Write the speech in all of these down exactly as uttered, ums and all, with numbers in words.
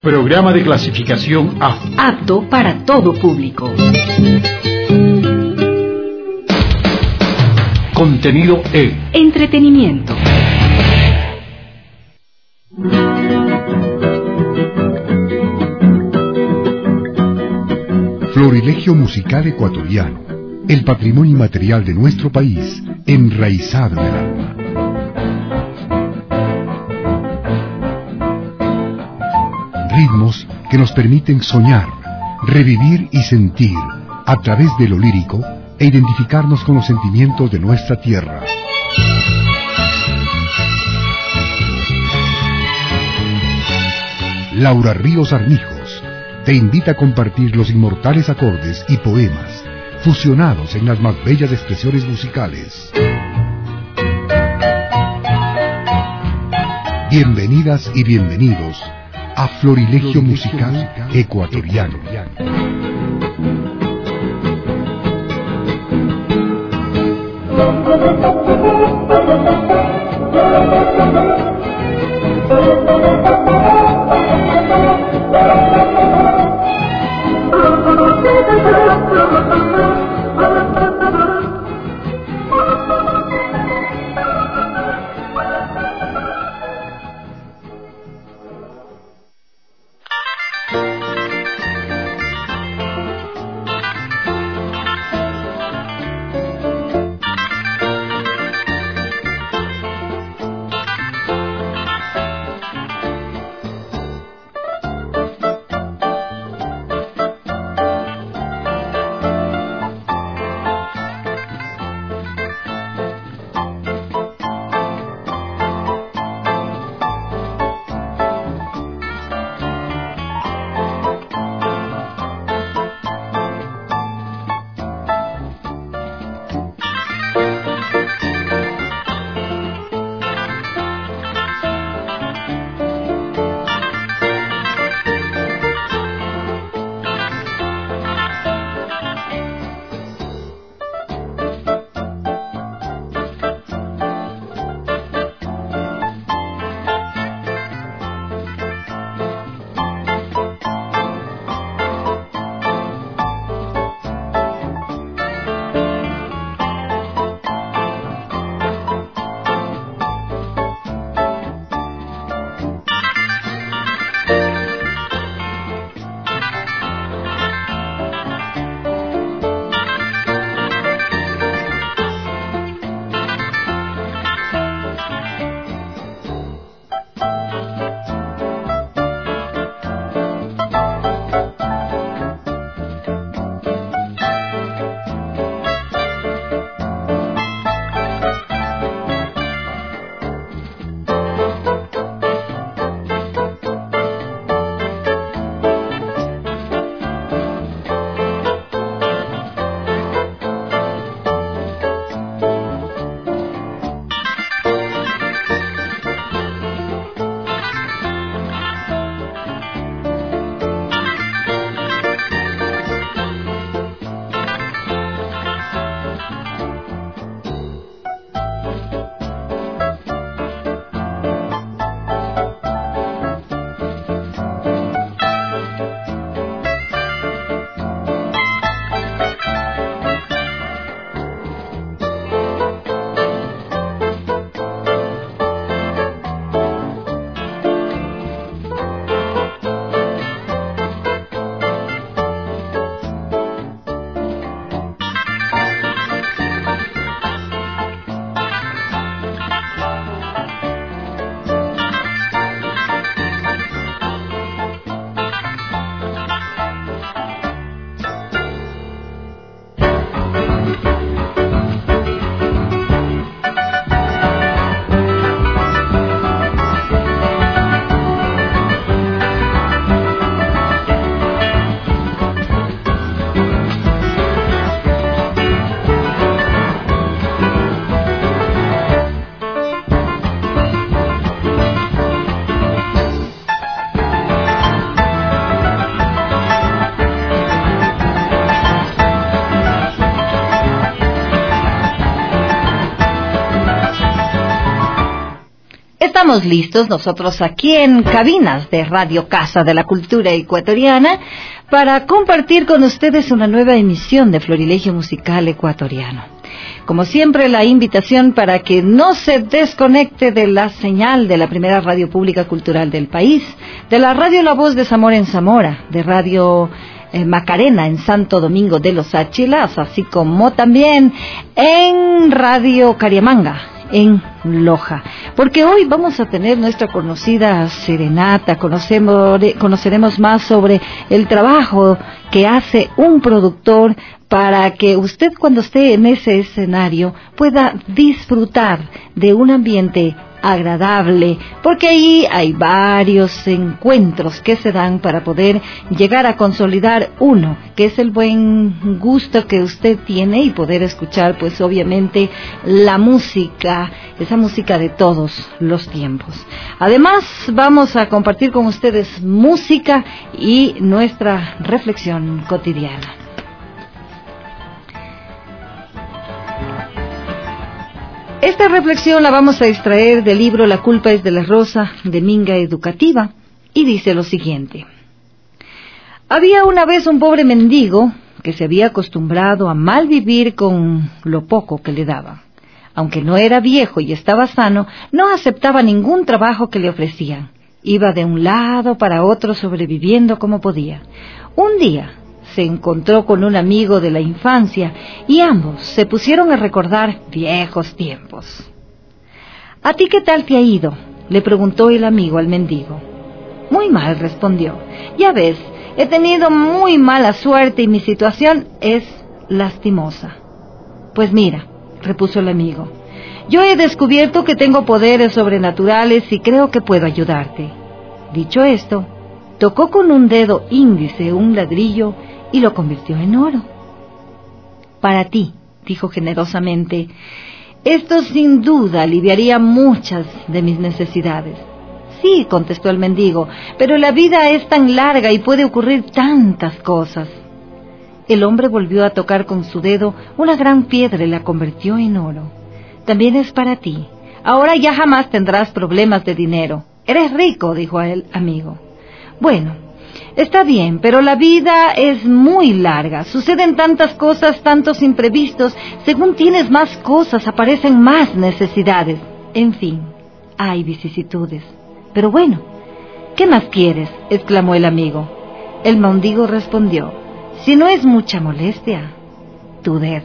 Programa de clasificación A. Apto para todo público. Contenido E. Entretenimiento. Florilegio musical ecuatoriano, el patrimonio inmaterial de nuestro país, enraizado en el alma. Ritmos que nos permiten soñar, revivir y sentir a través de lo lírico e identificarnos con los sentimientos de nuestra tierra. Laura Ríos Armijos te invita a compartir los inmortales acordes y poemas fusionados en las más bellas expresiones musicales. Bienvenidas y bienvenidos a Florilegio musical ecuatoriano. estamos listos nosotros aquí en cabinas de Radio Casa de la Cultura Ecuatoriana para compartir con ustedes una nueva emisión de Florilegio Musical Ecuatoriano. Como siempre, la invitación para que no se desconecte de la señal de la primera radio pública cultural del país, de la radio La Voz de Zamora en Zamora, de Radio eh, Macarena en Santo Domingo de los Áchilas, así como también en Radio Cariamanga en Loja, porque hoy vamos a tener nuestra conocida serenata. Conocemos, conoceremos más sobre el trabajo que hace un productor para que usted, cuando esté en ese escenario, pueda disfrutar de un ambiente agradable, porque ahí hay varios encuentros que se dan para poder llegar a consolidar uno, que es el buen gusto que usted tiene, y poder escuchar, pues obviamente, la música, esa música de todos los tiempos. Además, vamos a compartir con ustedes música y nuestra reflexión cotidiana. Esta reflexión la vamos a extraer del libro La culpa es de la rosa, de Minga Educativa, y dice lo siguiente. Había una vez un pobre mendigo que se había acostumbrado a mal vivir con lo poco que le daban. Aunque no era viejo y estaba sano, no aceptaba ningún trabajo que le ofrecían. Iba de un lado para otro sobreviviendo como podía. Un día se encontró con un amigo de la infancia y ambos se pusieron a recordar viejos tiempos. ¿A ti qué tal te ha ido?, le preguntó el amigo al mendigo. Muy mal, respondió. Ya ves, he tenido muy mala suerte y mi situación es lastimosa. Pues mira, repuso el amigo, yo he descubierto que tengo poderes sobrenaturales y creo que puedo ayudarte. Dicho esto, tocó con un dedo índice un ladrillo y lo convirtió en oro. Para ti, dijo generosamente, esto sin duda aliviaría muchas de mis necesidades. Sí, contestó el mendigo, pero la vida es tan larga y puede ocurrir tantas cosas. El hombre volvió a tocar con su dedo una gran piedra y la convirtió en oro. También es para ti. Ahora ya jamás tendrás problemas de dinero. Eres rico, dijo el amigo. Bueno, está bien, pero la vida es muy larga. Suceden tantas cosas, tantos imprevistos. Según tienes más cosas, aparecen más necesidades. En fin, hay vicisitudes. Pero bueno, ¿qué más quieres?, exclamó el amigo. El mendigo respondió, si no es mucha molestia, tu dedo.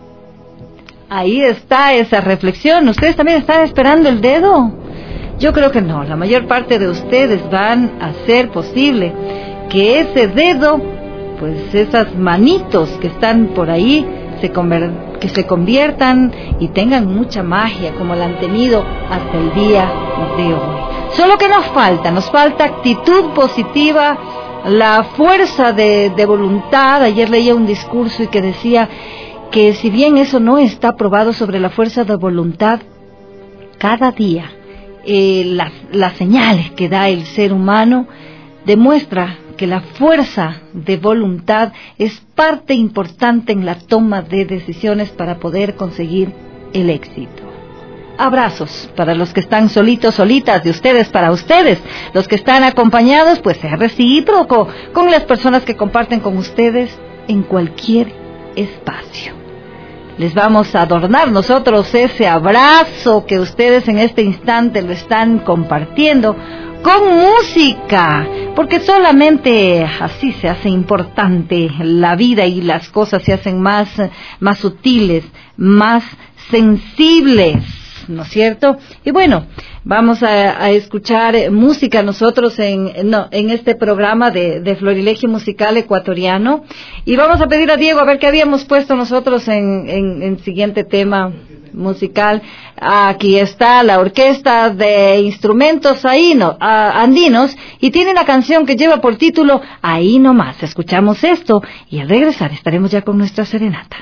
Ahí está esa reflexión. ¿Ustedes también están esperando el dedo? Yo creo que no. La mayor parte de ustedes van a hacer posible que ese dedo, pues esas manitos que están por ahí, se conver- que se conviertan y tengan mucha magia como la han tenido hasta el día de hoy. Solo que nos falta, nos falta actitud positiva, la fuerza de, de voluntad. Ayer leía un discurso y que decía que si bien eso no está probado sobre la fuerza de voluntad, cada día eh, las, las señales que da el ser humano demuestra que la fuerza de voluntad es parte importante en la toma de decisiones para poder conseguir el éxito. Abrazos para los que están solitos, solitas, de ustedes para ustedes. Los que están acompañados, pues sea recíproco con las personas que comparten con ustedes en cualquier espacio. Les vamos a adornar nosotros ese abrazo que ustedes en este instante lo están compartiendo con música, porque solamente así se hace importante la vida y las cosas se hacen más, más sutiles, más sensibles, ¿no es cierto? Y bueno, vamos a, a escuchar música nosotros en, no, en este programa de, de Florilegio Musical Ecuatoriano, y vamos a pedir a Diego a ver qué habíamos puesto nosotros en, en, en siguiente tema musical. Aquí está la orquesta de instrumentos ahí no, a, andinos, y tiene una canción que lleva por título Ahí nomás. Escuchamos esto y al regresar estaremos ya con nuestra serenata.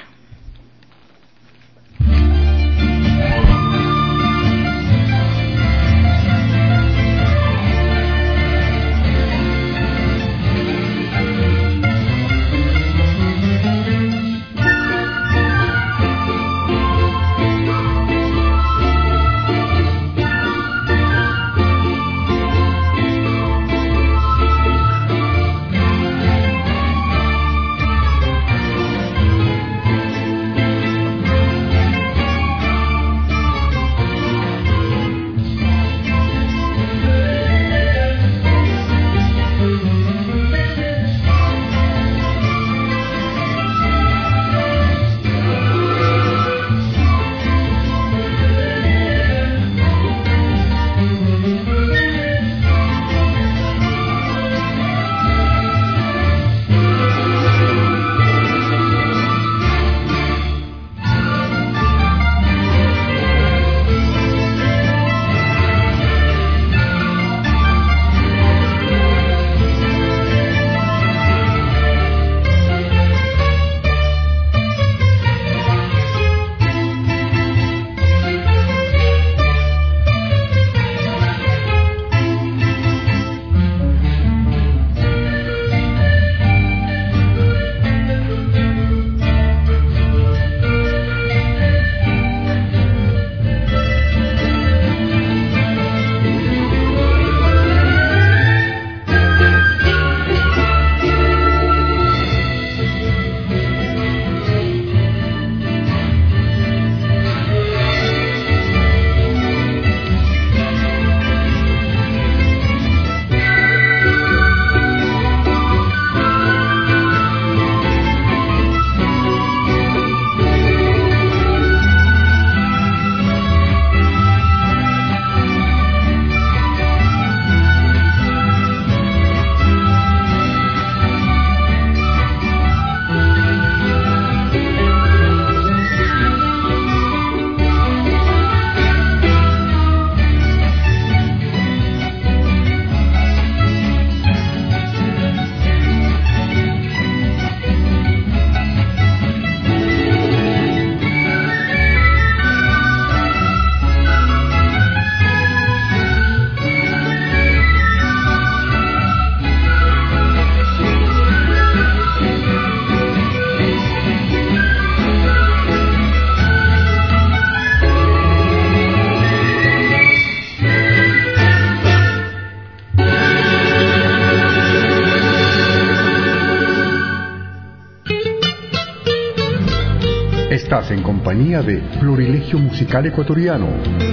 Estás en compañía de Florilegio Musical Ecuatoriano.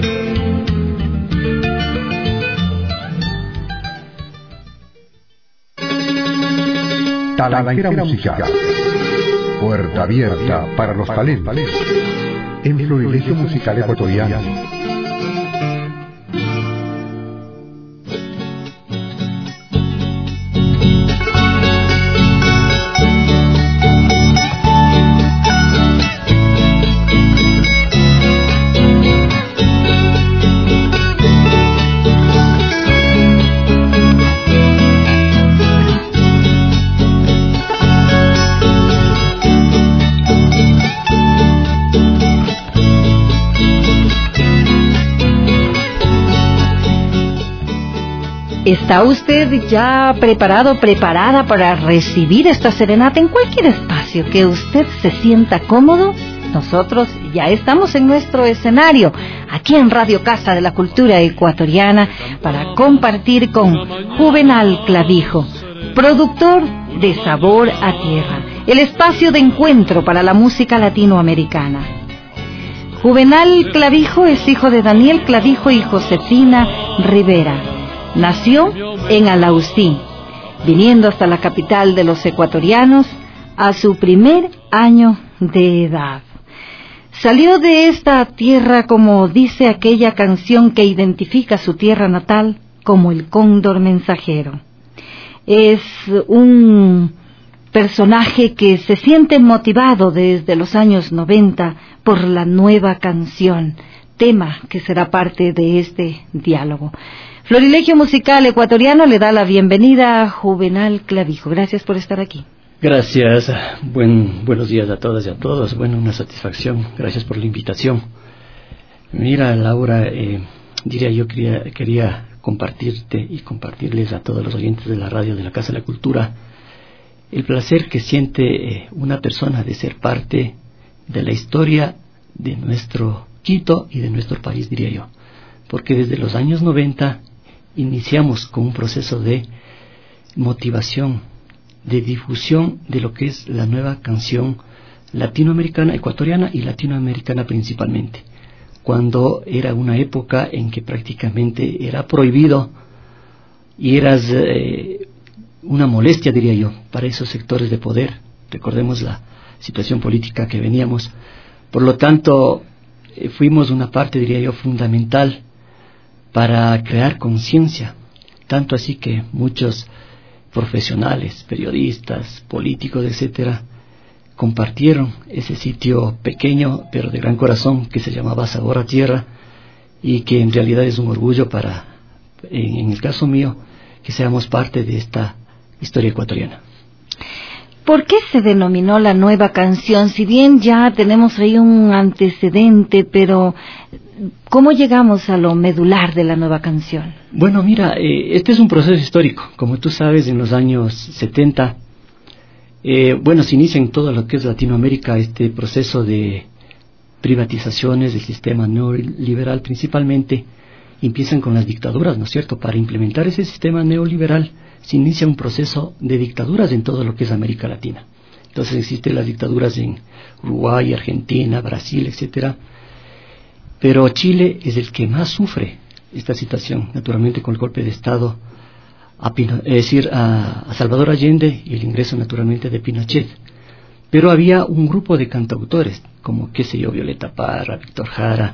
Talanquera Musical. Puerta abierta para los talentos. En Florilegio Musical Ecuatoriano. ¿Está usted ya preparado, preparada para recibir esta serenata en cualquier espacio que usted se sienta cómodo? Nosotros ya estamos en nuestro escenario, aquí en Radio Casa de la Cultura Ecuatoriana, para compartir con Juvenal Clavijo, productor de Sabor a Tierra, el espacio de encuentro para la música latinoamericana. Juvenal Clavijo es hijo de Daniel Clavijo y Josefina Rivera. Nació en Alausí, viniendo hasta la capital de los ecuatorianos a su primer año de edad. Salió de esta tierra, como dice aquella canción que identifica su tierra natal, como el cóndor mensajero. Es un personaje que se siente motivado desde los años noventa por la nueva canción, tema que será parte de este diálogo. Florilegio Musical Ecuatoriano le da la bienvenida a Juvenal Clavijo. Gracias por estar aquí. Gracias. Buen, buenos días a todas y a todos. Bueno, una satisfacción. Gracias por la invitación. Mira, Laura, eh, diría yo quería, quería compartirte y compartirles a todos los oyentes de la radio de la Casa de la Cultura el placer que siente eh, una persona de ser parte de la historia de nuestro Quito y de nuestro país, diría yo. Porque desde los años noventa iniciamos con un proceso de motivación, de difusión de lo que es la nueva canción latinoamericana, ecuatoriana y latinoamericana principalmente, cuando era una época en que prácticamente era prohibido y eras eh, una molestia, diría yo, para esos sectores de poder. Recordemos la situación política que veníamos. Por lo tanto, eh, fuimos una parte, diría yo, fundamental para crear conciencia, tanto así que muchos profesionales, periodistas, políticos, etcétera, compartieron ese sitio pequeño pero de gran corazón que se llamaba Sabor a Tierra, y que en realidad es un orgullo para, en, en el caso mío, que seamos parte de esta historia ecuatoriana. ¿Por qué se denominó la nueva canción? Si bien ya tenemos ahí un antecedente, pero ¿cómo llegamos a lo medular de la nueva canción? Bueno, mira, eh, este es un proceso histórico. Como tú sabes, en los años setenta, eh, bueno, se inicia en todo lo que es Latinoamérica este proceso de privatizaciones del sistema neoliberal principalmente. Empiezan con las dictaduras, ¿no es cierto? Para implementar ese sistema neoliberal se inicia un proceso de dictaduras en todo lo que es América Latina. Entonces existen las dictaduras en Uruguay, Argentina, Brasil, etcétera. Pero Chile es el que más sufre esta situación, naturalmente con el golpe de Estado, a Pino, es decir, a, a Salvador Allende y el ingreso naturalmente de Pinochet. Pero había un grupo de cantautores, como, qué sé yo, Violeta Parra, Víctor Jara,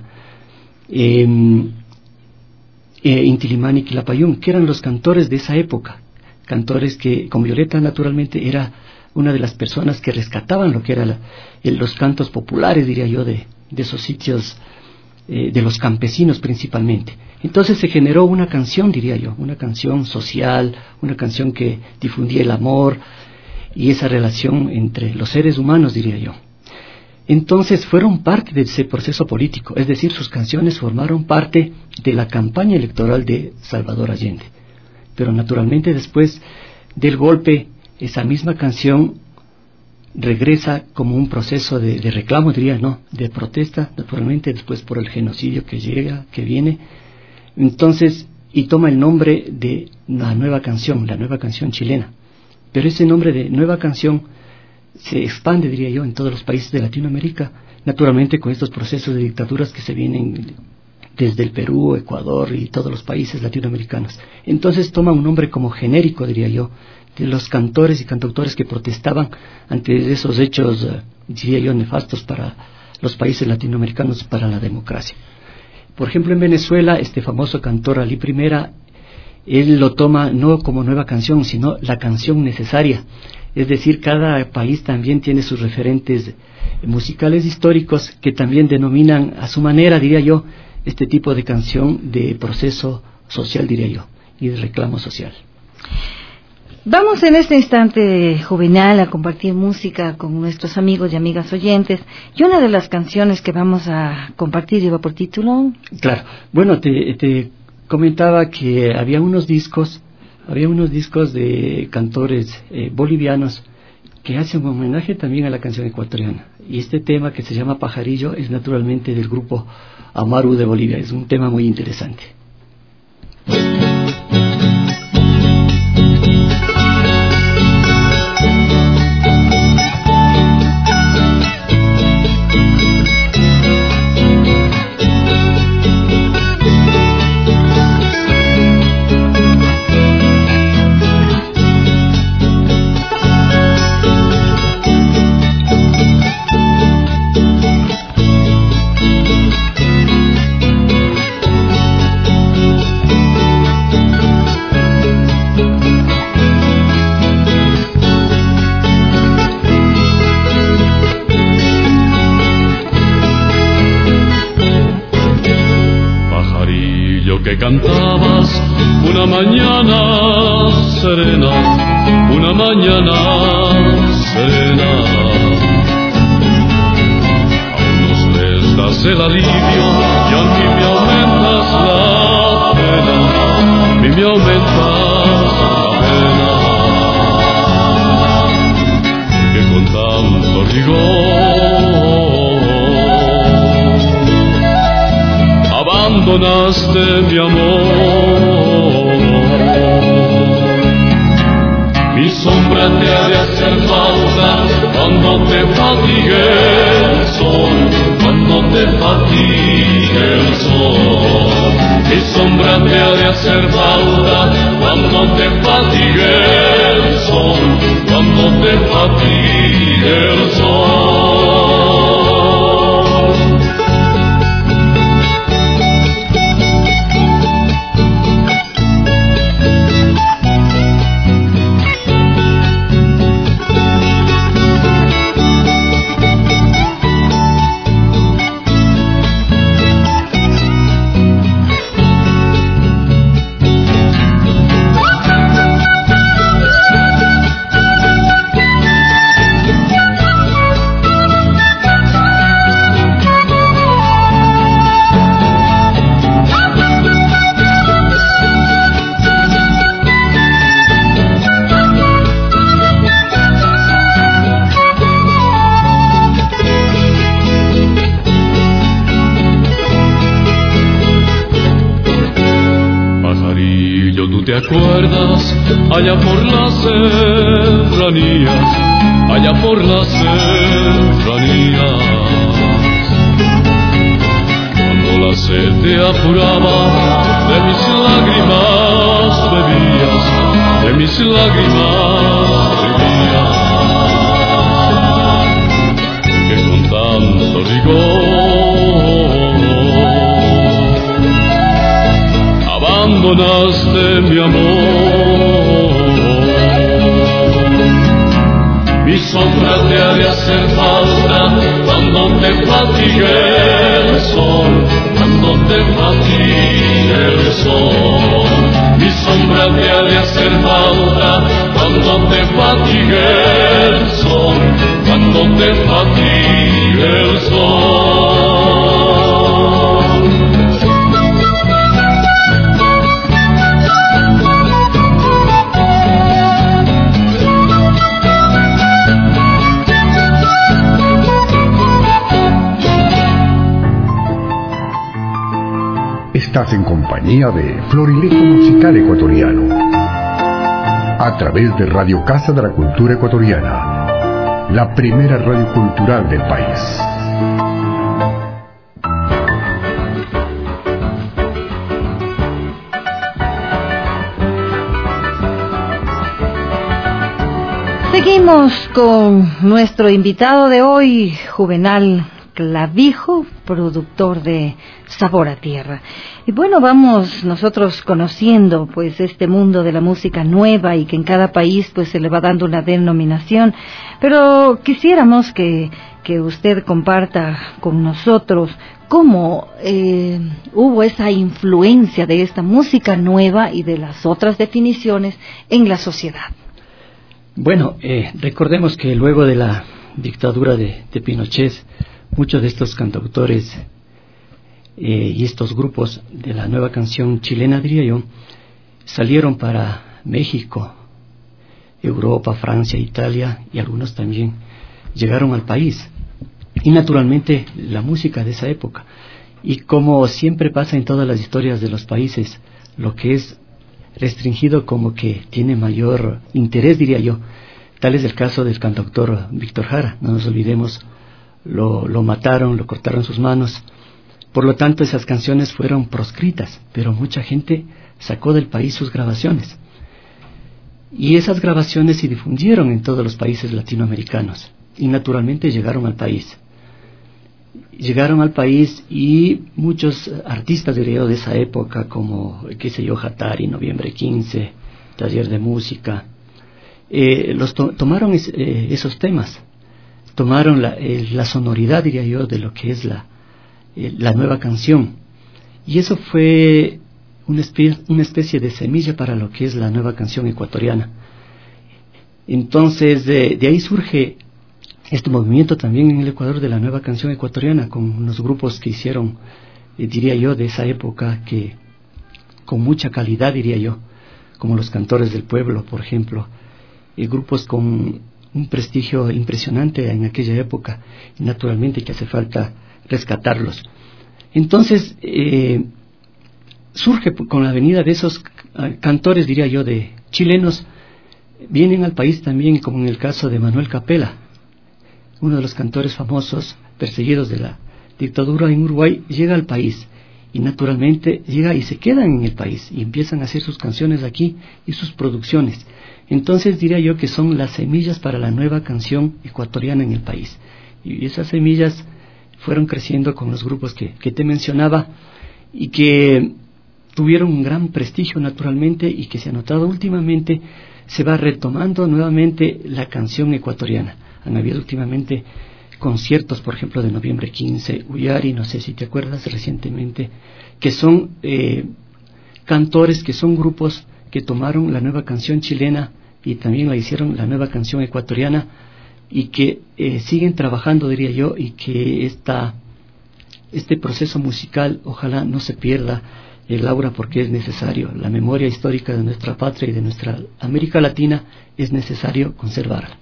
eh, eh, Intilimani y Quilapayún, que eran los cantores de esa época. Cantores que, con Violeta naturalmente, era una de las personas que rescataban lo que eran los cantos populares, diría yo, de, de esos sitios, eh, de los campesinos principalmente. Entonces se generó una canción, diría yo, una canción social, una canción que difundía el amor y esa relación entre los seres humanos, diría yo. Entonces fueron parte de ese proceso político, es decir, sus canciones formaron parte de la campaña electoral de Salvador Allende. Pero naturalmente después del golpe, esa misma canción regresa como un proceso de, de reclamo, diría, no, de protesta, naturalmente después por el genocidio que llega, que viene. Entonces, y toma el nombre de la nueva canción, la nueva canción chilena. Pero ese nombre de nueva canción se expande, diría yo, en todos los países de Latinoamérica, naturalmente con estos procesos de dictaduras que se vienen desde el Perú, Ecuador y todos los países latinoamericanos. Entonces toma un nombre como genérico, diría yo, de los cantores y cantautores que protestaban ante esos hechos, uh, diría yo, nefastos para los países latinoamericanos, para la democracia. Por ejemplo, en Venezuela, este famoso cantor Ali Primera, él lo toma no como nueva canción, sino la canción necesaria. Es decir, cada país también tiene sus referentes musicales históricos que también denominan a su manera, diría yo, este tipo de canción de proceso social, diría yo, y de reclamo social. Vamos en este instante juvenal a compartir música con nuestros amigos y amigas oyentes, y una de las canciones que vamos a compartir lleva por título... Claro, bueno, te, te comentaba que había unos discos, había unos discos de cantores eh, bolivianos que hacen un homenaje también a la canción ecuatoriana, y este tema que se llama Pajarillo es naturalmente del grupo Amaru de Bolivia. Es un tema muy interesante. Que cantabas una mañana serena, una mañana serena. Aún nos restas el alivio y a mí me aumentas la pena, a mí me aumentas la pena, que con tanto rigor abandonaste mi amor. Mi sombra te ha de hacer falta cuando te fatigue el sol, cuando te fatigue el sol. Mi sombra te ha de hacer falta cuando te fatigue el sol, cuando te fatigue el sol. ¿Te acuerdas allá por las serranías, allá por las serranías? Cuando la sed te apuraba, de mis lágrimas bebías, de mis lágrimas bebías, que con tanto rigor abandonaste mi amor. Mi sombra te ha de hacer falta cuando te fatigue el sol, cuando te fatigue el sol. Mi sombra te ha de hacer falta cuando te fatigue el sol, cuando te fatigue el sol. Estás en compañía de Florilejo Musical Ecuatoriano, a través de Radio Casa de la Cultura Ecuatoriana, la primera radio cultural del país. Seguimos con nuestro invitado de hoy, Juvenal Clavijo, productor de Sabor a Tierra. Y bueno, vamos nosotros conociendo pues este mundo de la música nueva y que en cada país pues se le va dando una denominación, pero quisiéramos que, que usted comparta con nosotros cómo eh, hubo esa influencia de esta música nueva y de las otras definiciones en la sociedad. Bueno, eh, recordemos que luego de la dictadura de, de Pinochet, muchos de estos cantautores eh, y estos grupos de la nueva canción chilena, diría yo, salieron para México, Europa, Francia, Italia, y algunos también llegaron al país. Y naturalmente la música de esa época. Y como siempre pasa en todas las historias de los países, lo que es restringido como que tiene mayor interés, diría yo. Tal es el caso del cantautor Víctor Jara. No nos olvidemos, lo, lo mataron, lo cortaron sus manos. Por lo tanto, esas canciones fueron proscritas, pero mucha gente sacó del país sus grabaciones. Y esas grabaciones se difundieron en todos los países latinoamericanos. Y naturalmente llegaron al país. Llegaron al país y muchos artistas, diría yo, de esa época, como, qué sé yo, Hatari, Noviembre quince, Taller de Música, eh, los to- tomaron es, eh, esos temas, tomaron la, eh, la sonoridad, diría yo, de lo que es la, eh, la nueva canción. Y eso fue una especie, una especie de semilla para lo que es la nueva canción ecuatoriana. Entonces, de, de ahí surge este movimiento también en el Ecuador de la nueva canción ecuatoriana, con unos grupos que hicieron, eh, diría yo, de esa época, que con mucha calidad, diría yo, como los Cantores del Pueblo, por ejemplo, eh, grupos con un prestigio impresionante en aquella época, y naturalmente que hace falta rescatarlos. Entonces, eh, surge con la venida de esos cantores, diría yo, de chilenos, vienen al país también, como en el caso de Manuel Capela, uno de los cantores famosos perseguidos de la dictadura en Uruguay, llega al país y naturalmente llega y se quedan en el país y empiezan a hacer sus canciones aquí y sus producciones. Entonces diría yo que son las semillas para la nueva canción ecuatoriana en el país, y esas semillas fueron creciendo con los grupos que, que te mencionaba y que tuvieron un gran prestigio naturalmente, y que se ha notado últimamente se va retomando nuevamente la canción ecuatoriana. Han habido últimamente conciertos, por ejemplo, de Noviembre quince, Uyari, no sé si te acuerdas, recientemente, que son eh, cantores, que son grupos que tomaron la nueva canción chilena y también la hicieron la nueva canción ecuatoriana, y que eh, siguen trabajando, diría yo, y que esta, este proceso musical ojalá no se pierda, eh, Laura, porque es necesario. La memoria histórica de nuestra patria y de nuestra América Latina es necesario conservarla.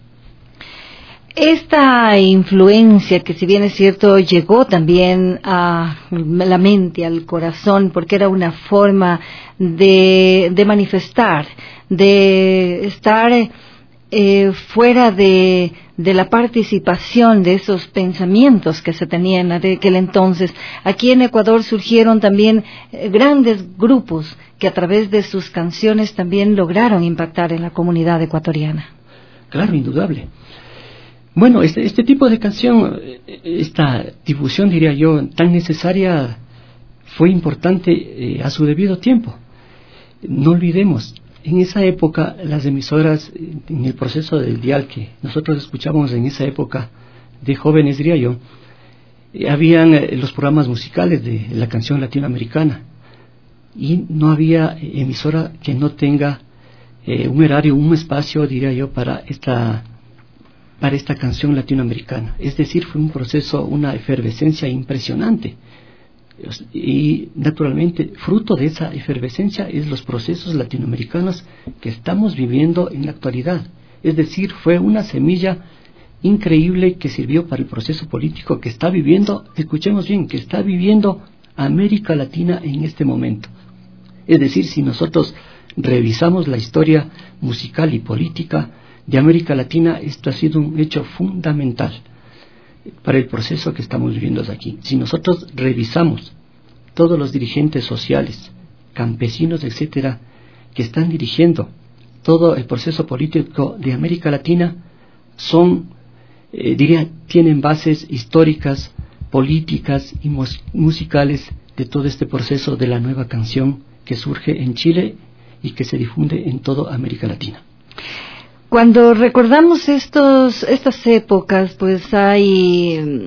Esta influencia, que si bien es cierto llegó también a la mente, al corazón, porque era una forma de, de manifestar, de estar eh, fuera de, de la participación de esos pensamientos que se tenían en aquel entonces. Aquí en Ecuador surgieron también eh, grandes grupos que a través de sus canciones también lograron impactar en la comunidad ecuatoriana. Claro, indudable. Bueno, este, este tipo de canción, esta difusión, diría yo, tan necesaria, fue importante eh, a su debido tiempo. No olvidemos, en esa época las emisoras, en el proceso del dial que nosotros escuchábamos en esa época de jóvenes, diría yo, eh, habían eh, los programas musicales de la canción latinoamericana, y no había emisora que no tenga eh, un horario, un espacio, diría yo, para esta para esta canción latinoamericana. Es decir, fue un proceso, una efervescencia impresionante. Y naturalmente, fruto de esa efervescencia es los procesos latinoamericanos que estamos viviendo en la actualidad. Es decir, fue una semilla increíble que sirvió para el proceso político que está viviendo, escuchemos bien, que está viviendo América Latina en este momento. Es decir, si nosotros revisamos la historia musical y política de América Latina, esto ha sido un hecho fundamental para el proceso que estamos viviendo aquí. Si nosotros revisamos todos los dirigentes sociales, campesinos, etcétera, que están dirigiendo todo el proceso político de América Latina, son, eh, diría, tienen bases históricas, políticas y mus- musicales de todo este proceso de la nueva canción que surge en Chile y que se difunde en toda América Latina. Cuando recordamos estos, estas épocas, pues hay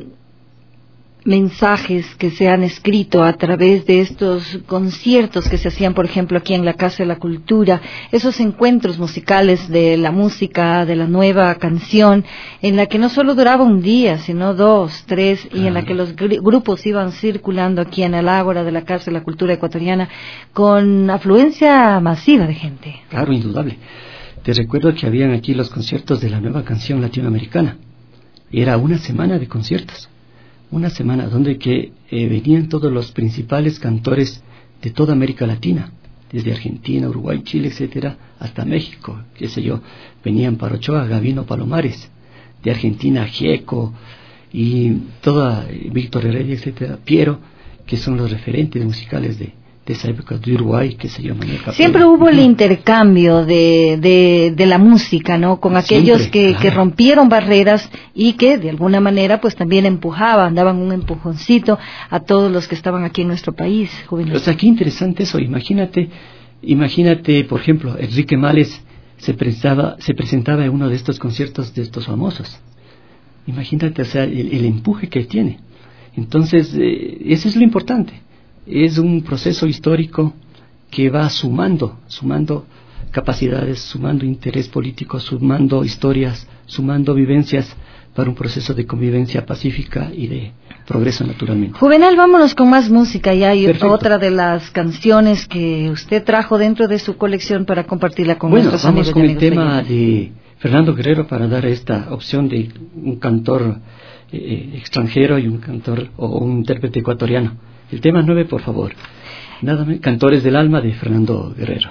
mensajes que se han escrito a través de estos conciertos que se hacían, por ejemplo, aquí en la Casa de la Cultura, esos encuentros musicales de la música, de la nueva canción, en la que no solo duraba un día, sino dos, tres, y en la que los gr- grupos iban circulando aquí en el ágora de la Casa de la Cultura ecuatoriana con afluencia masiva de gente. Claro, indudable. Te recuerdo que habían aquí los conciertos de la nueva canción latinoamericana. Era una semana de conciertos. Una semana donde que eh, venían todos los principales cantores de toda América Latina, desde Argentina, Uruguay, Chile, etcétera, hasta México, qué sé yo. Venían Parochoa, Gavino, Palomares, de Argentina, Gieco, y toda, eh, Víctor Heredia, etcétera, Piero, que son los referentes musicales de, de esa época, de Uruguay, qué sé yo, Manuel Capela. Siempre hubo el Uh-huh. intercambio de, de, de la música, ¿no? Con aquellos Siempre, que, claro. que rompieron barreras y que de alguna manera pues también empujaban, daban un empujoncito a todos los que estaban aquí en nuestro país, Juvenal. O sea, qué interesante eso. Imagínate, imagínate, por ejemplo, Enrique Males se presentaba, se presentaba en uno de estos conciertos de estos famosos. Imagínate, o sea, el, el empuje que tiene. Entonces, eh, eso es lo importante. Es un proceso histórico que va sumando, sumando capacidades, sumando interés político, sumando historias, sumando vivencias para un proceso de convivencia pacífica y de progreso, naturalmente. Juvenal, vámonos con más música. Ya hay Perfecto. otra de las canciones que usted trajo dentro de su colección para compartirla con Bueno, nuestros vamos amigos con y el amigos tema oyentes. de Fernando Guerrero para dar esta opción de un cantor eh, extranjero y un cantor o un intérprete ecuatoriano. El tema nueve, por favor. Nada más, Cantores del Alma de Fernando Guerrero.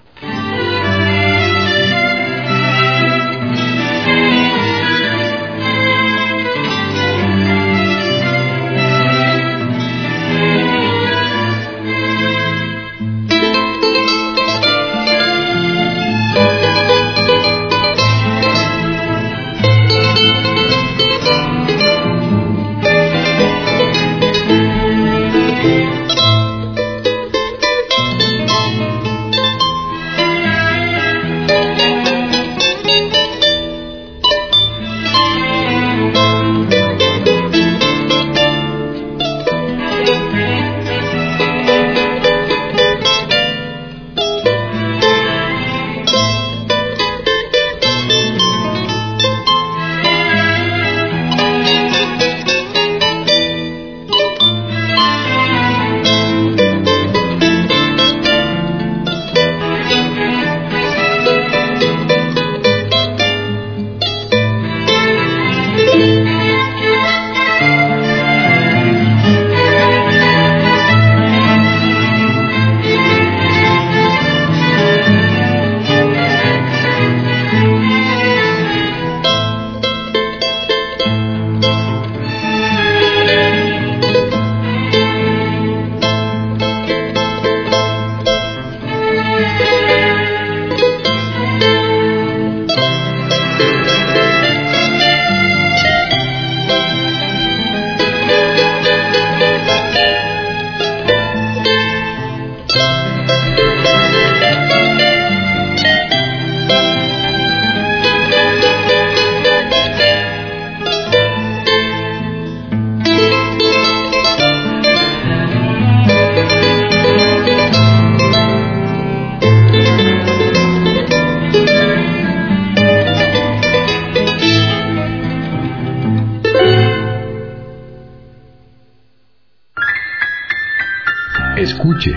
Escuche.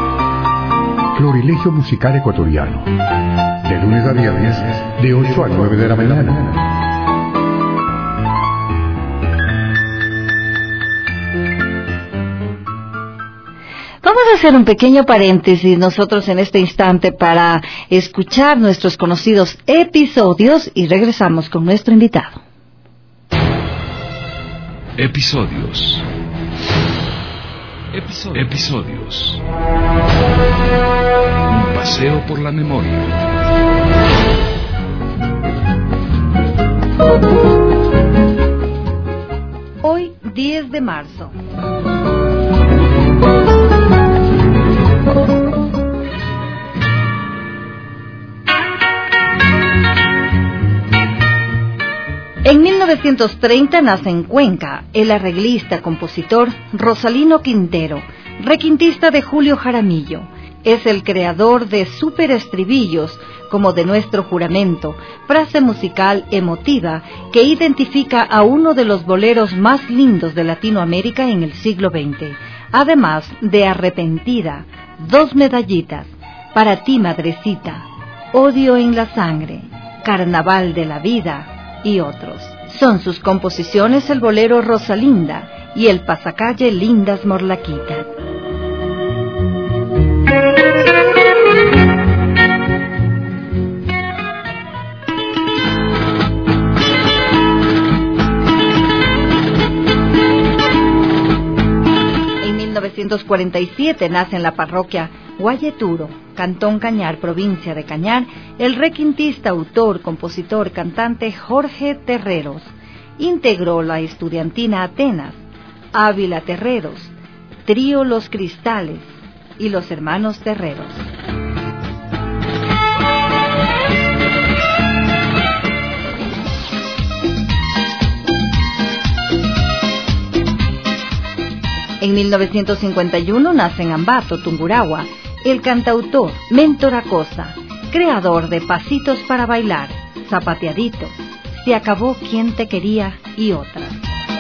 Florilegio musical ecuatoriano. De lunes a viernes, de ocho a nueve de la mañana. Vamos a hacer un pequeño paréntesis nosotros en este instante para escuchar nuestros conocidos episodios y regresamos con nuestro invitado. Episodios. Episodios. Episodios. Un paseo por la memoria. Hoy, diez de marzo. En mil novecientos treinta nace en Cuenca el arreglista, compositor Rosalino Quintero, requintista de Julio Jaramillo. Es el creador de superestribillos como De Nuestro Juramento, frase musical emotiva que identifica a uno de los boleros más lindos de Latinoamérica en el siglo veinte, además de Arrepentida, Dos Medallitas, Para ti Madrecita, Odio en la Sangre, Carnaval de la Vida y otros. Son sus composiciones el bolero Rosalinda y el pasacalle Lindas Morlaquitas. En mil novecientos cuarenta y siete nace en la parroquia Guayeturo, Cantón Cañar, provincia de Cañar, el requintista, autor, compositor, cantante Jorge Terreros. Integró la estudiantina Atenas, Ávila Terreros, Trío Los Cristales y los Hermanos Terreros. En mil novecientos cincuenta y uno nace en Ambato, Tungurahua, el cantautor Mentor Acosta, creador de Pasitos para Bailar, Zapateaditos, Se Acabó Quien Te Quería y otras.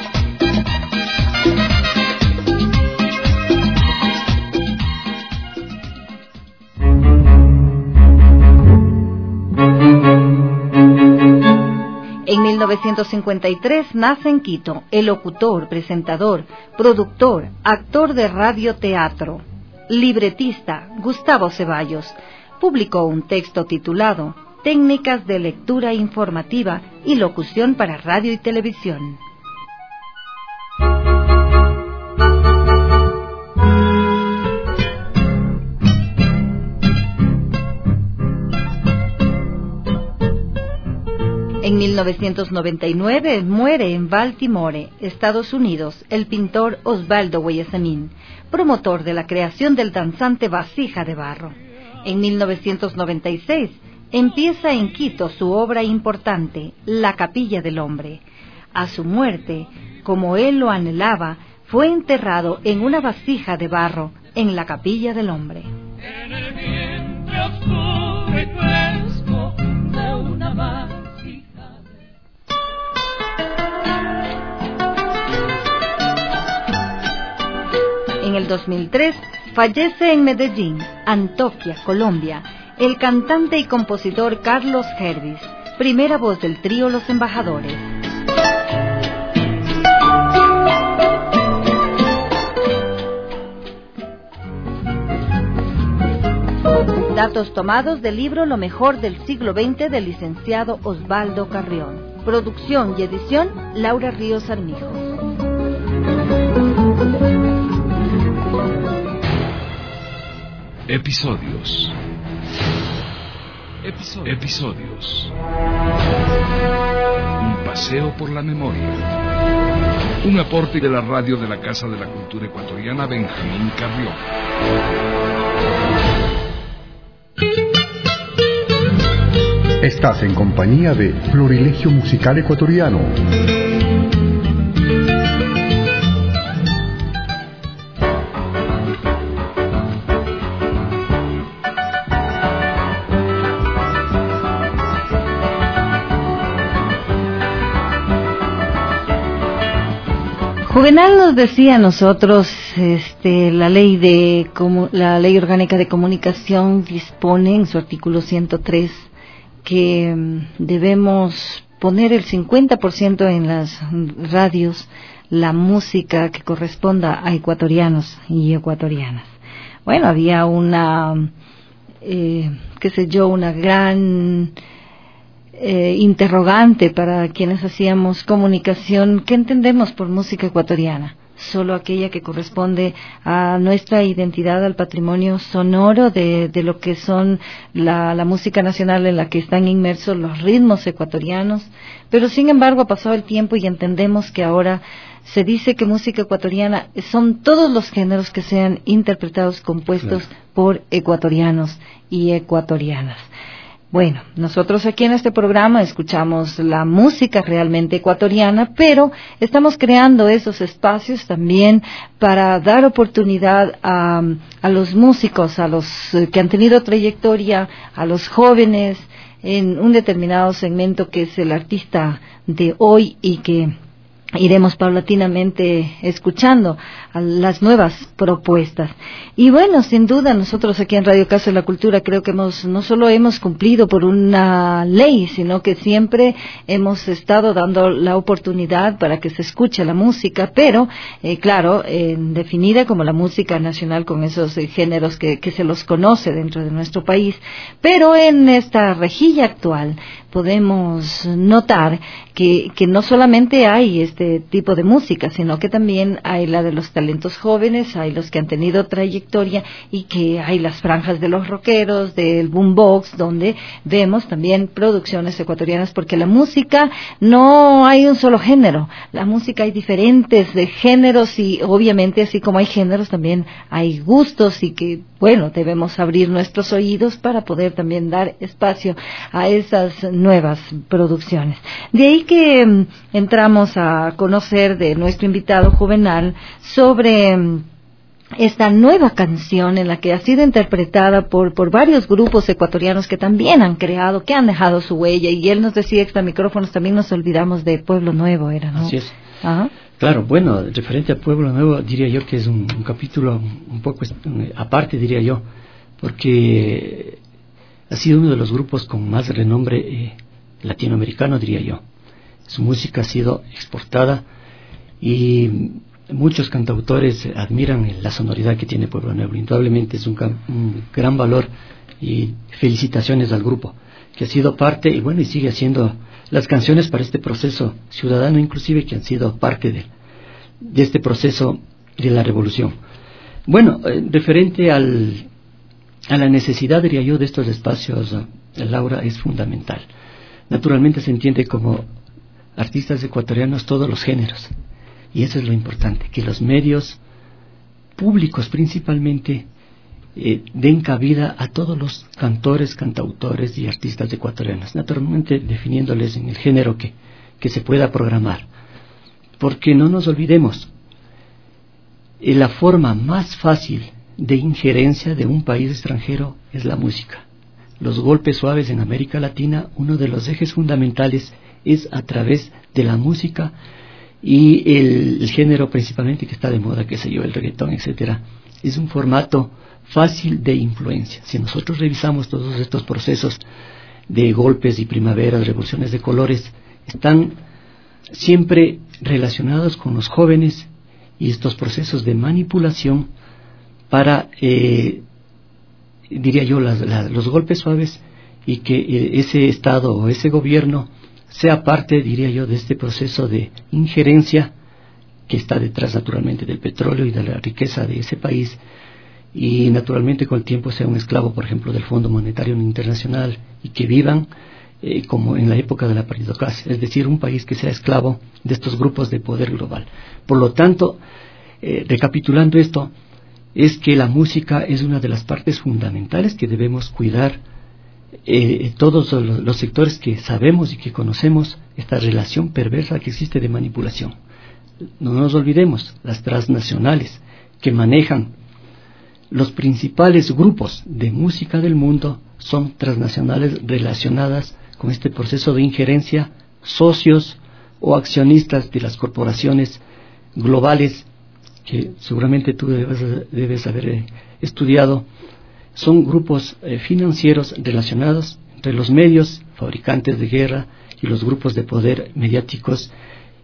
En mil novecientos cincuenta y tres nace en Quito el locutor, presentador, productor, actor de radioteatro, libretista Gustavo Ceballos. Publicó un texto titulado Técnicas de lectura informativa y locución para radio y televisión. En mil novecientos noventa y nueve muere en Baltimore, Estados Unidos, el pintor Osvaldo Guayasamín, promotor de la creación del danzante Vasija de Barro. En mil novecientos noventa y seis empieza en Quito su obra importante, La Capilla del Hombre. A su muerte, como él lo anhelaba, fue enterrado en una vasija de barro en la Capilla del Hombre. En el vientre oscuro y fresco de una vasija. En el dos mil tres fallece en Medellín, Antioquia, Colombia, el cantante y compositor Carlos Hervis, primera voz del trío Los Embajadores. Datos tomados del libro Lo mejor del siglo veinte del licenciado Osvaldo Carrión. Producción y edición Laura Ríos Armijo. Episodios. Episodios. Episodios. Un paseo por la memoria. Un aporte de la radio de la Casa de la Cultura Ecuatoriana Benjamín Carrión. Estás en compañía de Florilegio Musical Ecuatoriano. Juvenal nos decía a nosotros, este, la ley de como, la ley orgánica de comunicación dispone en su artículo ciento tres que um, debemos poner el cincuenta por ciento en las radios la música que corresponda a ecuatorianos y ecuatorianas. bueno, había una, eh, qué sé yo, una gran eh, interrogante para quienes hacíamos comunicación. ¿Qué entendemos por música ecuatoriana? Solo aquella que corresponde a nuestra identidad, al patrimonio sonoro de, de lo que son la, la música nacional en la que están inmersos los ritmos ecuatorianos. Pero sin embargo ha pasado el tiempo y entendemos que ahora se dice que música ecuatoriana son todos los géneros que sean interpretados, compuestos claro. por ecuatorianos y ecuatorianas. Bueno, nosotros aquí en este programa escuchamos la música realmente ecuatoriana, pero estamos creando esos espacios también para dar oportunidad a, a los músicos, a los que han tenido trayectoria, a los jóvenes en un determinado segmento que es el artista de hoy y que iremos paulatinamente escuchando a las nuevas propuestas. Y bueno, sin duda nosotros aquí en Radio Casa de la Cultura creo que hemos no solo hemos cumplido por una ley, sino que siempre hemos estado dando la oportunidad para que se escuche la música, pero eh, claro, eh, definida como la música nacional con esos eh, géneros que, que se los conoce dentro de nuestro país. Pero en esta rejilla actual podemos notar que, que no solamente hay este tipo de música, sino que también hay la de los talentos jóvenes, hay los que han tenido trayectoria y que hay las franjas de los rockeros, del boombox, donde vemos también producciones ecuatorianas, porque la música no hay un solo género, la música hay diferentes de géneros y obviamente así como hay géneros también hay gustos y que bueno, debemos abrir nuestros oídos para poder también dar espacio a esas nuevas producciones. De ahí que um, entramos a conocer de nuestro invitado Juvenal sobre um, esta nueva canción en la que ha sido interpretada por, por varios grupos ecuatorianos que también han creado, que han dejado su huella, y él nos decía extra micrófonos, también nos olvidamos de Pueblo Nuevo, ¿era, no? Así es. Ajá. Claro, bueno, referente a Pueblo Nuevo, diría yo que es un, un capítulo un poco aparte, diría yo, porque ha sido uno de los grupos con más renombre eh, latinoamericano, diría yo. Su música ha sido exportada y muchos cantautores admiran la sonoridad que tiene Pueblo Nuevo. Indudablemente es un, un gran valor y felicitaciones al grupo, que ha sido parte, y bueno, y sigue haciendo las canciones para este proceso ciudadano, inclusive, que han sido parte de, de este proceso de la revolución. Bueno, eh, referente al, a la necesidad, diría yo, de estos espacios, eh, Laura, es fundamental. Naturalmente se entiende como artistas ecuatorianos todos los géneros, y eso es lo importante, que los medios públicos principalmente Eh, den cabida a todos los cantores, cantautores y artistas ecuatorianos, naturalmente definiéndoles en el género que, que se pueda programar, porque no nos olvidemos, eh, la forma más fácil de injerencia de un país extranjero es la música. Los golpes suaves en América Latina, uno de los ejes fundamentales es a través de la música y el, el género principalmente que está de moda, qué sé yo, el reggaetón, etcétera, es un formato fácil de influencia. Si nosotros revisamos todos estos procesos de golpes y primaveras, revoluciones de colores, están siempre relacionados con los jóvenes y estos procesos de manipulación para, eh, diría yo, las, las, los golpes suaves, y que eh, ese Estado o ese gobierno sea parte, diría yo, de este proceso de injerencia que está detrás naturalmente del petróleo y de la riqueza de ese país, y naturalmente con el tiempo sea un esclavo, por ejemplo, del Fondo Monetario Internacional, y que vivan eh, como en la época de la partidocracia, es decir, un país que sea esclavo de estos grupos de poder global. Por lo tanto, eh, recapitulando esto, es que la música es una de las partes fundamentales que debemos cuidar, eh, todos los, los sectores que sabemos y que conocemos esta relación perversa que existe de manipulación. No nos olvidemos, las transnacionales que manejan los principales grupos de música del mundo son transnacionales relacionadas con este proceso de injerencia, socios o accionistas de las corporaciones globales, que seguramente tú debes, debes haber eh, estudiado. Son grupos eh, financieros relacionados entre los medios, fabricantes de guerra, y los grupos de poder mediáticos,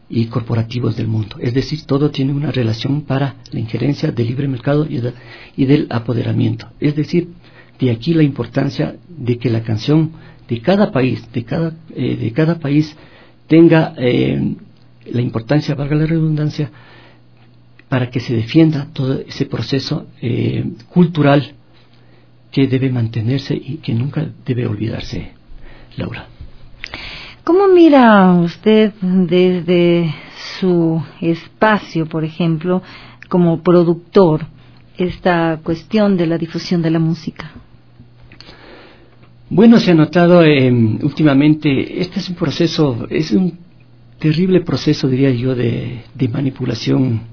y corporativos del mundo. Es decir, todo tiene una relación para la injerencia del libre mercado y, de, y del apoderamiento. Es decir, de aquí la importancia de que la canción de cada país, de cada, eh, de cada país tenga eh, la importancia, valga la redundancia, para que se defienda todo ese proceso eh, cultural que debe mantenerse y que nunca debe olvidarse, Laura. ¿Cómo mira usted desde su espacio, por ejemplo, como productor, esta cuestión de la difusión de la música? Bueno, se ha notado eh, últimamente, este es un proceso, es un terrible proceso, diría yo, de, de manipulación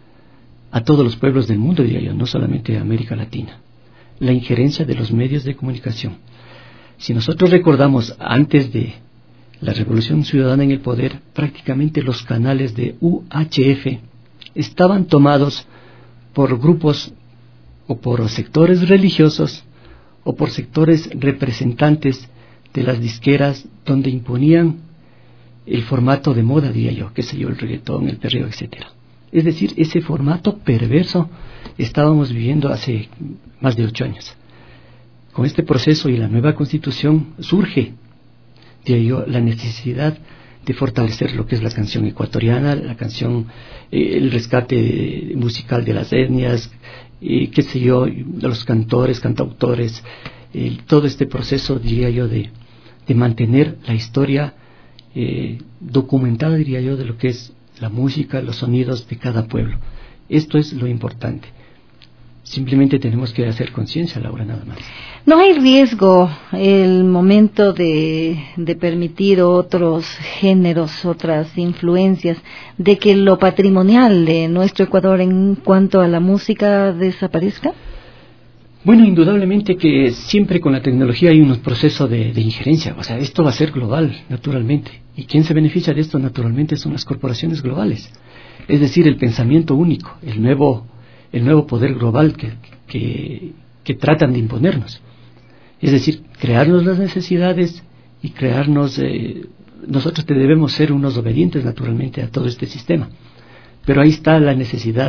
a todos los pueblos del mundo, diría yo, no solamente a América Latina. La injerencia de los medios de comunicación. Si nosotros recordamos, antes de la Revolución Ciudadana en el poder, prácticamente los canales de U H F estaban tomados por grupos o por sectores religiosos o por sectores representantes de las disqueras, donde imponían el formato de moda, diría yo, qué sé yo, el reggaetón, el perreo, etcétera. Es decir, ese formato perverso estábamos viviendo hace más de ocho años. Con este proceso y la nueva Constitución surge, diría yo, la necesidad de fortalecer lo que es la canción ecuatoriana, la canción, eh, el rescate musical de las etnias, eh, qué sé yo, de los cantores, cantautores, eh, todo este proceso, diría yo, de, de mantener la historia eh, documentada, diría yo, de lo que es la música, los sonidos de cada pueblo. Esto es lo importante. Simplemente tenemos que hacer conciencia, Laura, nada más. ¿No hay riesgo el momento de, de permitir otros géneros, otras influencias, de que lo patrimonial de nuestro Ecuador en cuanto a la música desaparezca? Bueno, indudablemente que siempre con la tecnología hay unos procesos de, de injerencia. O sea, esto va a ser global, naturalmente. ¿Y quién se beneficia de esto? Naturalmente son las corporaciones globales. Es decir, el pensamiento único, el nuevo, el nuevo poder global que, que, que tratan de imponernos. Es decir, crearnos las necesidades y crearnos... Eh, nosotros debemos ser unos obedientes, naturalmente, a todo este sistema. Pero ahí está la necesidad...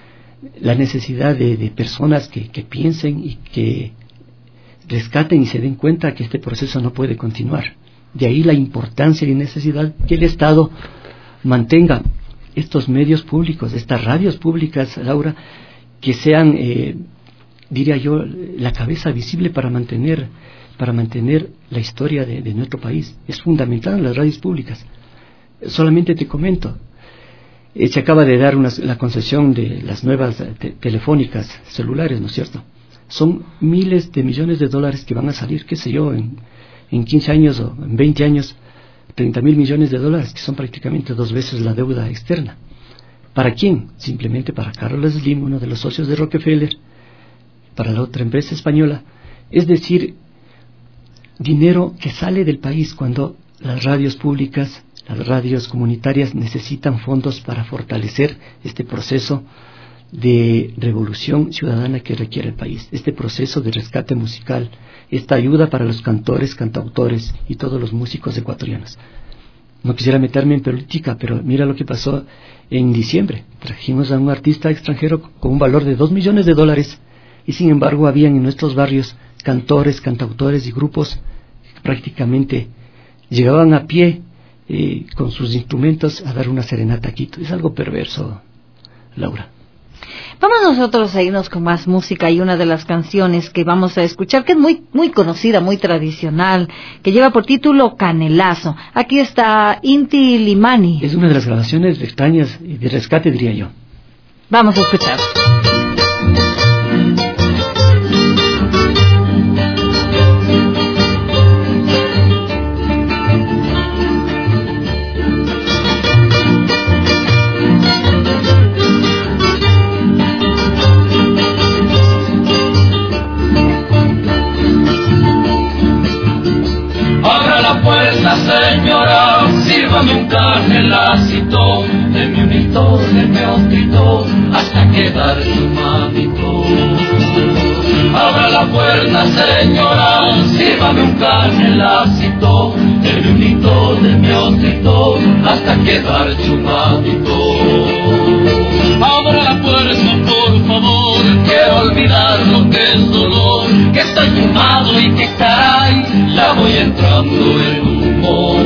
la necesidad de, de personas que, que piensen y que rescaten y se den cuenta que este proceso no puede continuar. De ahí la importancia y necesidad que el Estado mantenga estos medios públicos, estas radios públicas, Laura, que sean, eh, diría yo, la cabeza visible para mantener, para mantener la historia de, de nuestro país. Es fundamental las radios públicas. Solamente te comento, Eh, se acaba de dar una, la concesión de las nuevas te, telefónicas celulares, ¿no es cierto? Son miles de millones de dólares que van a salir, qué sé yo, en, en quince años o en veinte años, treinta mil millones de dólares, que son prácticamente dos veces la deuda externa. ¿Para quién? Simplemente para Carlos Slim, uno de los socios de Rockefeller, para la otra empresa española. Es decir, dinero que sale del país cuando las radios públicas, las radios comunitarias necesitan fondos para fortalecer este proceso de revolución ciudadana que requiere el país, este proceso de rescate musical, esta ayuda para los cantores, cantautores y todos los músicos ecuatorianos. No quisiera meterme en política, pero mira lo que pasó en diciembre. Trajimos a un artista extranjero con un valor de dos millones de dólares y sin embargo habían en nuestros barrios cantores, cantautores y grupos que prácticamente llegaban a pie Eh, con sus instrumentos a dar una serenata a Quito. Es algo perverso, Laura. Vamos nosotros a irnos con más música y una de las canciones que vamos a escuchar, que es muy, muy conocida, muy tradicional, que lleva por título Canelazo. Aquí está Inti Limani. Es una de las grabaciones extrañas y de rescate, diría yo. Vamos a escuchar. Señora, sírvame un canelacito, deme un hito, deme otrito, hasta quedar chumadito. Abra la puerta, señora, sírvame un canelacito, de un hito, de mi otrito, hasta quedar chumadito. Abra la puerta, por favor, quiero olvidar lo que es dolor, que estoy chumado y que caray, ya voy entrando en humor.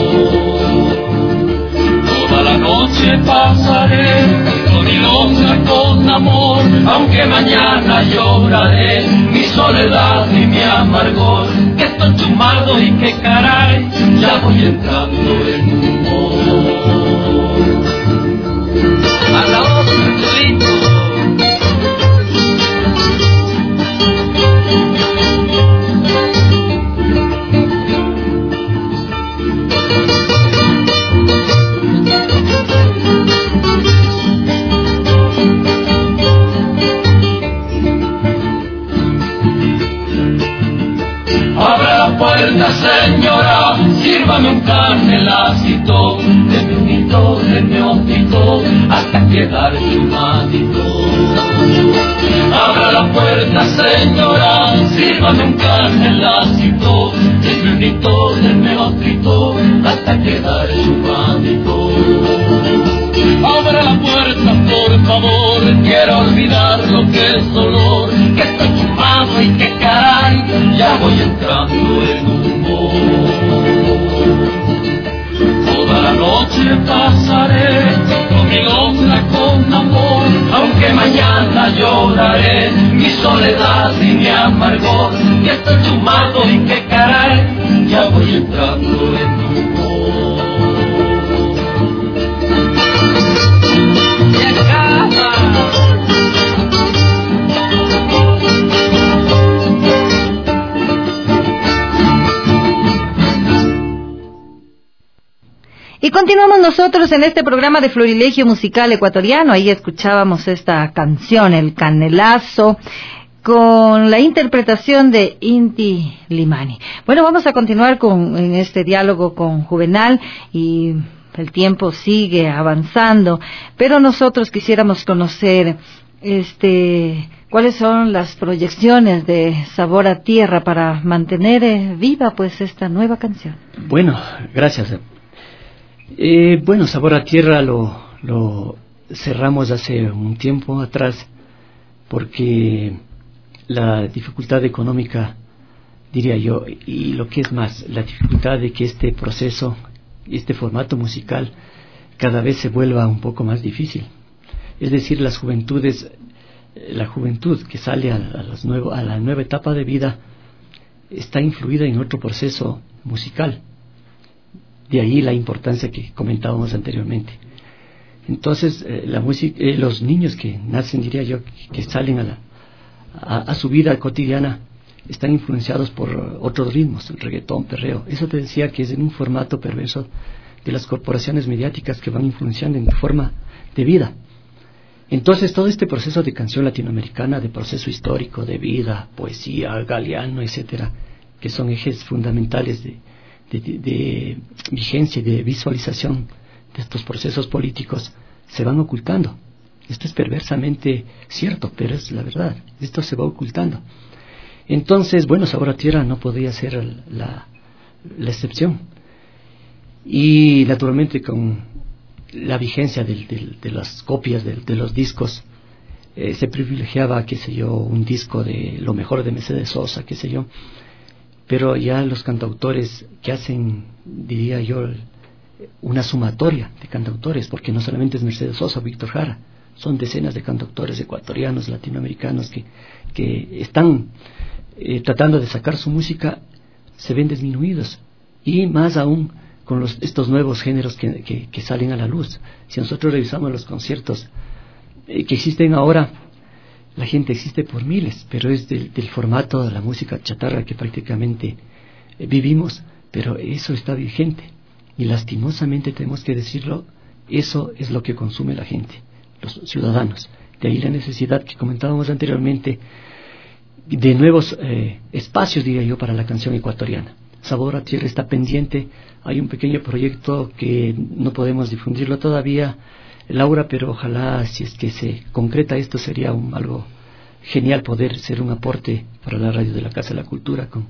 Toda la noche pasaré con milonga, con amor, aunque mañana lloraré mi soledad y mi amargor, que estoy chumado y que caray, ya voy entrando en humor. A la otra, Julito. Abra la puerta, señora, sírvame un canelacito, de un hito, de mi otrito, hasta quedar chumadito. Abra la puerta, señora, sírvame un canelacito, de un hito, de mi otrito, hasta quedar chumadito. Abra la puerta, por favor, quiero olvidar lo que es dolor, que estoy chumado y que caray, ya voy entrando en humor. Toda la noche pasaré con milonga, con amor, aunque mañana lloraré mi soledad y mi amargor, que estoy chumado y que caray, ya voy entrando en humor. Y continuamos nosotros en este programa de Florilegio Musical Ecuatoriano. Ahí escuchábamos esta canción, El Canelazo, con la interpretación de Inti Limani. Bueno, vamos a continuar con en este diálogo con Juvenal, y el tiempo sigue avanzando, pero nosotros quisiéramos conocer este cuáles son las proyecciones de Sabor a Tierra para mantener eh, viva pues esta nueva canción. Bueno, gracias. Eh, bueno, Sabor a Tierra lo, lo cerramos hace un tiempo atrás porque la dificultad económica, diría yo, y lo que es más, la dificultad de que este proceso, este formato musical cada vez se vuelva un poco más difícil. Es decir, las juventudes, la juventud que sale a, a, los nuevo, a la nueva etapa de vida está influida en otro proceso musical. De ahí la importancia que comentábamos anteriormente. Entonces, eh, la música, eh, los niños que nacen, diría yo, que, que salen a, la, a, a su vida cotidiana, están influenciados por otros ritmos, el reggaetón, perreo. Eso te decía que es en un formato perverso de las corporaciones mediáticas que van influenciando en tu forma de vida. Entonces, todo este proceso de canción latinoamericana, de proceso histórico, de vida, poesía, Galeano, etcétera, que son ejes fundamentales de De, de, de vigencia y de visualización de estos procesos políticos, se van ocultando. Esto es perversamente cierto, pero es la verdad. Esto se va ocultando. Entonces, bueno, Sabor a Tierra no podía ser la, la excepción. Y naturalmente con la vigencia de, de, de las copias de, de los discos, eh, se privilegiaba, qué sé yo, un disco de lo mejor de Mercedes Sosa, qué sé yo. Pero ya los cantautores que hacen, diría yo, una sumatoria de cantautores, porque no solamente es Mercedes Sosa o Víctor Jara, son decenas de cantautores ecuatorianos, latinoamericanos que, que están eh, tratando de sacar su música, se ven disminuidos, y más aún con los, estos nuevos géneros que, que, que salen a la luz. Si nosotros revisamos los conciertos eh, que existen ahora, la gente existe por miles, pero es del, del formato de la música chatarra que prácticamente eh, vivimos, pero eso está vigente, y lastimosamente tenemos que decirlo, eso es lo que consume la gente, los ciudadanos. De ahí la necesidad que comentábamos anteriormente de nuevos eh, espacios, diría yo, para la canción ecuatoriana. Sabor a Tierra está pendiente, hay un pequeño proyecto que no podemos difundirlo todavía, Laura, pero ojalá, si es que se concreta esto, sería un, algo genial poder ser un aporte para la radio de la Casa de la Cultura con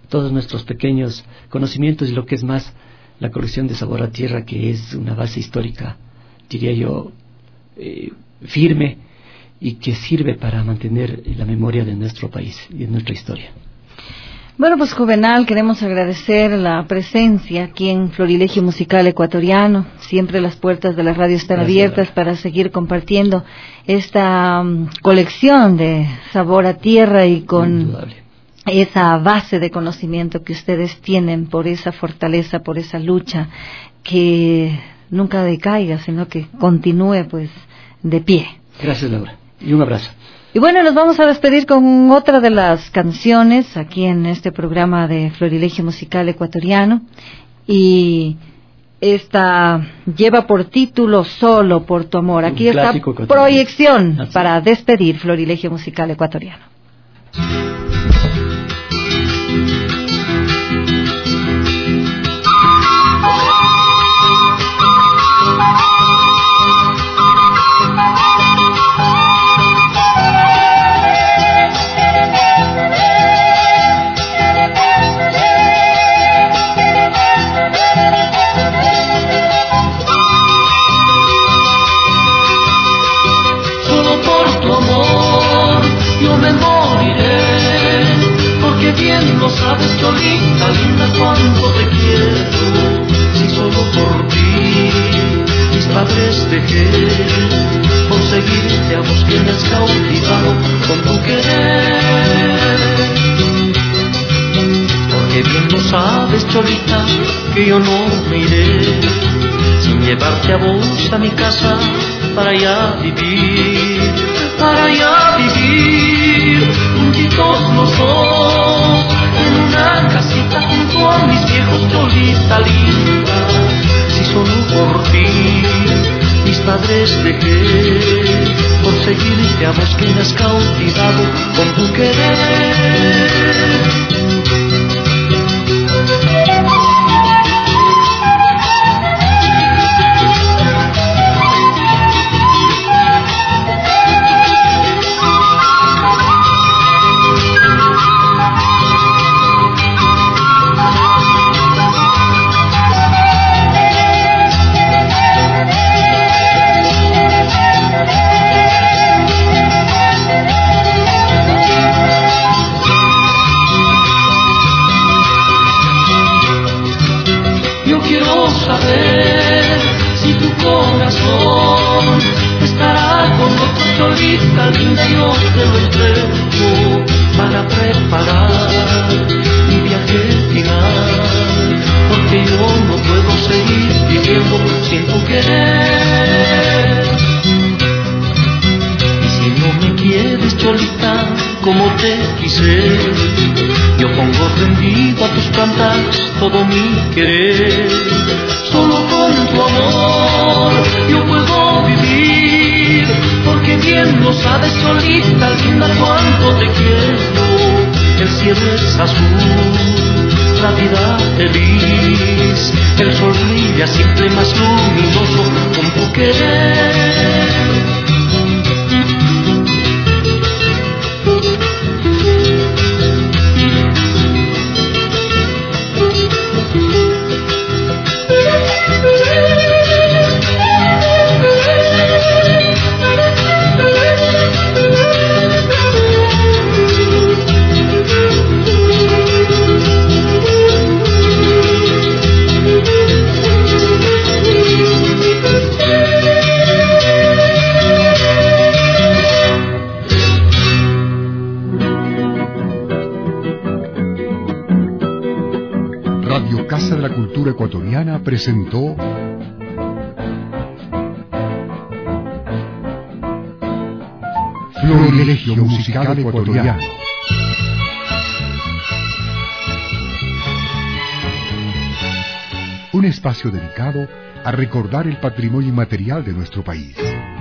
todos nuestros pequeños conocimientos y lo que es más, la colección de Sabor a Tierra, que es una base histórica, diría yo, eh, firme y que sirve para mantener la memoria de nuestro país y de nuestra historia. Bueno, pues Juvenal, queremos agradecer la presencia aquí en Florilegio Musical Ecuatoriano. Siempre las puertas de la radio están Gracias, abiertas Laura. Para seguir compartiendo esta um, colección de Sabor a Tierra y con Indudable. Esa base de conocimiento que ustedes tienen, por esa fortaleza, por esa lucha, que nunca decaiga, sino que continúe pues de pie. Gracias, Laura, y un abrazo. Y bueno, nos vamos a despedir con otra de las canciones aquí en este programa de Florilegio Musical Ecuatoriano, y esta lleva por título Solo por tu amor. Aquí está Proyección para despedir Florilegio Musical Ecuatoriano. Lo sabes, Cholita linda, cuánto te quiero. Si solo por ti mis padres dejé, por seguirte a vos que me has cautivado con tu querer. Porque bien lo sabes, Cholita, que yo no me iré sin llevarte a vos a mi casa para allá vivir, para allá vivir, juntitos los dos, en una casita junto a mis viejos, Cholita linda. Si solo por ti mis padres dejé, por seguirte a vos que me has cautivado con tu querer. Cholita linda, yo te lo entrego para preparar mi viaje final, porque yo no puedo seguir viviendo sin tu querer. Y si no me quieres, Cholita, como te quise, yo pongo rendido a tus plantas todo mi querer. Solo con tu amor yo puedo vivir, porque bien lo sabes, Cholita linda, cuánto te quiero. El cielo es azul, la vida feliz, el sol brilla siempre más luminoso con tu querer. Casa de la Cultura Ecuatoriana presentó Florilegio Musical Ecuatoriano. Un espacio dedicado a recordar el patrimonio inmaterial de nuestro país.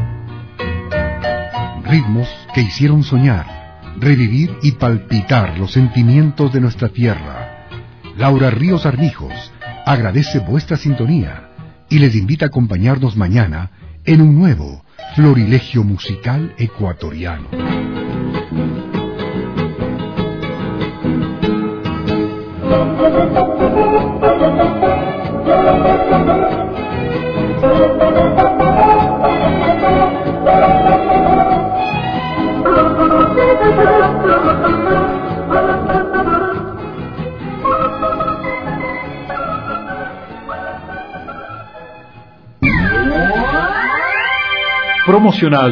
Ritmos que hicieron soñar, revivir y palpitar los sentimientos de nuestra tierra. Laura Ríos Armijos agradece vuestra sintonía y les invita a acompañarnos mañana en un nuevo Florilegio Musical Ecuatoriano. Promocional